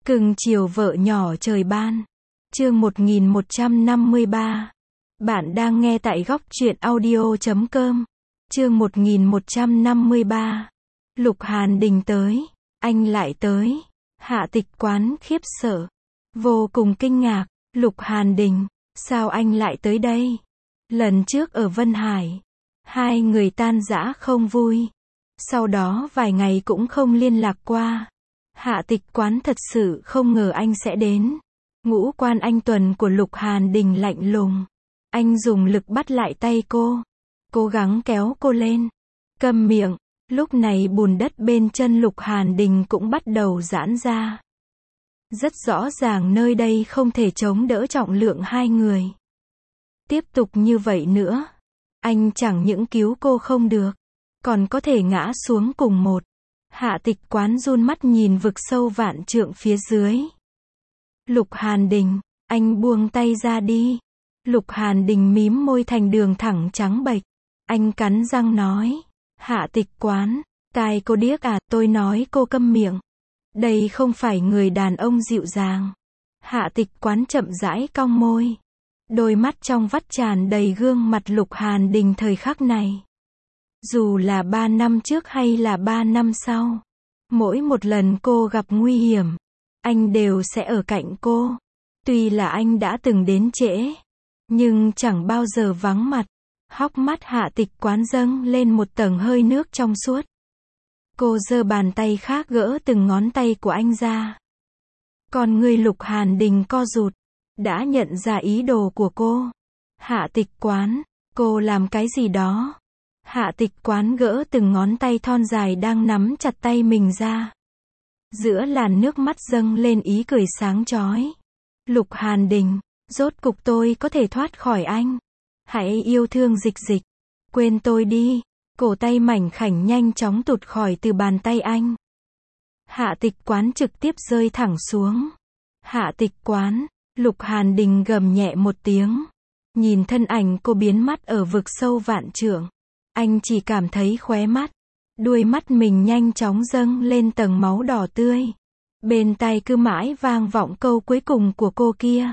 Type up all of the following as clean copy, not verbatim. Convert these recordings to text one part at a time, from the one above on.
Cưng chiều vợ nhỏ trời ban. Chương 1153. Bạn đang nghe tại góc truyện audio.com. Chương 1153. Lục Hàn Đình tới. Anh lại tới. Hạ Tịch Quán khiếp sợ. Vô cùng kinh ngạc. Lục Hàn Đình, sao anh lại tới đây? Lần trước ở Vân Hải, hai người tan rã không vui. Sau đó vài ngày cũng không liên lạc qua. Hạ Tịch Quán thật sự không ngờ anh sẽ đến. Ngũ quan anh tuần của Lục Hàn Đình lạnh lùng. Anh dùng lực bắt lại tay cô. Cố gắng kéo cô lên. Câm miệng. Lúc này bùn đất bên chân Lục Hàn Đình cũng bắt đầu giãn ra. Rất rõ ràng nơi đây không thể chống đỡ trọng lượng hai người. Tiếp tục như vậy nữa, anh chẳng những cứu cô không được, còn có thể ngã xuống cùng một. Hạ Tịch Quán run mắt nhìn vực sâu vạn trượng phía dưới. Lục Hàn Đình, anh buông tay ra đi. Lục Hàn Đình mím môi thành đường thẳng trắng bệch. Anh cắn răng nói. Hạ Tịch Quán, tai cô điếc à, tôi nói cô câm miệng. Đây không phải người đàn ông dịu dàng. Hạ Tịch Quán chậm rãi cong môi. Đôi mắt trong vắt tràn đầy gương mặt Lục Hàn Đình thời khắc này. Dù là 3 năm trước hay là 3 năm sau, mỗi một lần cô gặp nguy hiểm, anh đều sẽ ở cạnh cô. Tuy là anh đã từng đến trễ, nhưng chẳng bao giờ vắng mặt. Hốc mắt Hạ Tịch Quán dâng lên một tầng hơi nước trong suốt. Cô giơ bàn tay khác gỡ từng ngón tay của anh ra. Còn người Lục Hàn Đình co rụt, đã nhận ra ý đồ của cô. Hạ Tịch Quán, cô làm cái gì đó? Hạ Tịch Quán gỡ từng ngón tay thon dài đang nắm chặt tay mình ra. Giữa làn nước mắt dâng lên ý cười sáng chói. Lục Hàn Đình, rốt cục tôi có thể thoát khỏi anh. Hãy yêu thương Dịch Dịch. Quên tôi đi. Cổ tay mảnh khảnh nhanh chóng tụt khỏi từ bàn tay anh. Hạ Tịch Quán trực tiếp rơi thẳng xuống. Hạ Tịch Quán, Lục Hàn Đình gầm nhẹ một tiếng. Nhìn thân ảnh cô biến mất ở vực sâu vạn trượng. Anh chỉ cảm thấy khóe mắt. Đuôi mắt mình nhanh chóng dâng lên tầng máu đỏ tươi. Bên tai cứ mãi vang vọng câu cuối cùng của cô kia.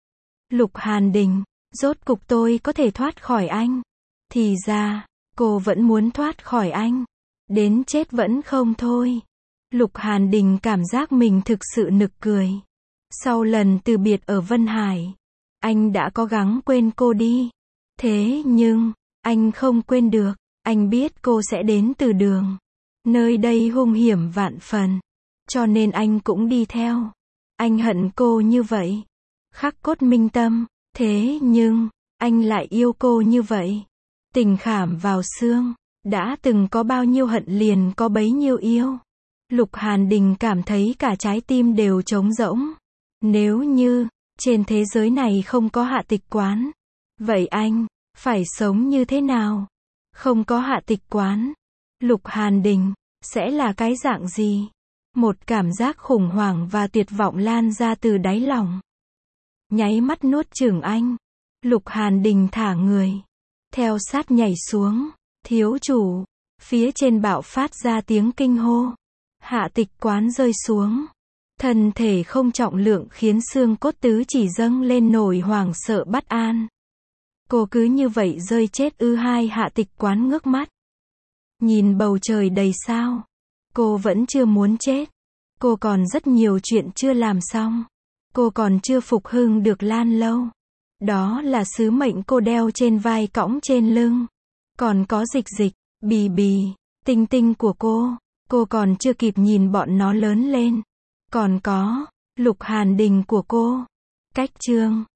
Lục Hàn Đình, rốt cục tôi có thể thoát khỏi anh. Thì ra, cô vẫn muốn thoát khỏi anh. Đến chết vẫn không thôi. Lục Hàn Đình cảm giác mình thực sự nực cười. Sau lần từ biệt ở Vân Hải, anh đã cố gắng quên cô đi. Thế nhưng, anh không quên được. Anh biết cô sẽ đến từ đường. Nơi đây hung hiểm vạn phần. Cho nên anh cũng đi theo. Anh hận cô như vậy. Khắc cốt minh tâm. Thế nhưng, anh lại yêu cô như vậy. Tình khảm vào xương. Đã từng có bao nhiêu hận liền có bấy nhiêu yêu. Lục Hàn Đình cảm thấy cả trái tim đều trống rỗng. Nếu như, trên thế giới này không có Hạ Tịch Quán, vậy anh, phải sống như thế nào? Không có Hạ Tịch Quán, Lục Hàn Đình, sẽ là cái dạng gì? Một cảm giác khủng hoảng và tuyệt vọng lan ra từ đáy lòng. Nháy mắt nuốt chửng anh. Lục Hàn Đình thả người. Theo sát nhảy xuống. Thiếu chủ. Phía trên bạo phát ra tiếng kinh hô. Hạ Tịch Quán rơi xuống. Thân thể không trọng lượng khiến xương cốt tứ chỉ dâng lên nỗi hoảng sợ bất an. Cô cứ như vậy rơi chết ư? Hai Hạ Tịch Quán ngước mắt. Nhìn bầu trời đầy sao. Cô vẫn chưa muốn chết. Cô còn rất nhiều chuyện chưa làm xong. Cô còn chưa phục hưng được Lan Lâu. Đó là sứ mệnh cô đeo trên vai cõng trên lưng. Còn có Dịch Dịch, Bì Bì, Tinh Tinh của cô còn chưa kịp nhìn bọn nó lớn lên. Còn có Lục Hàn Đình của cô. Cách chương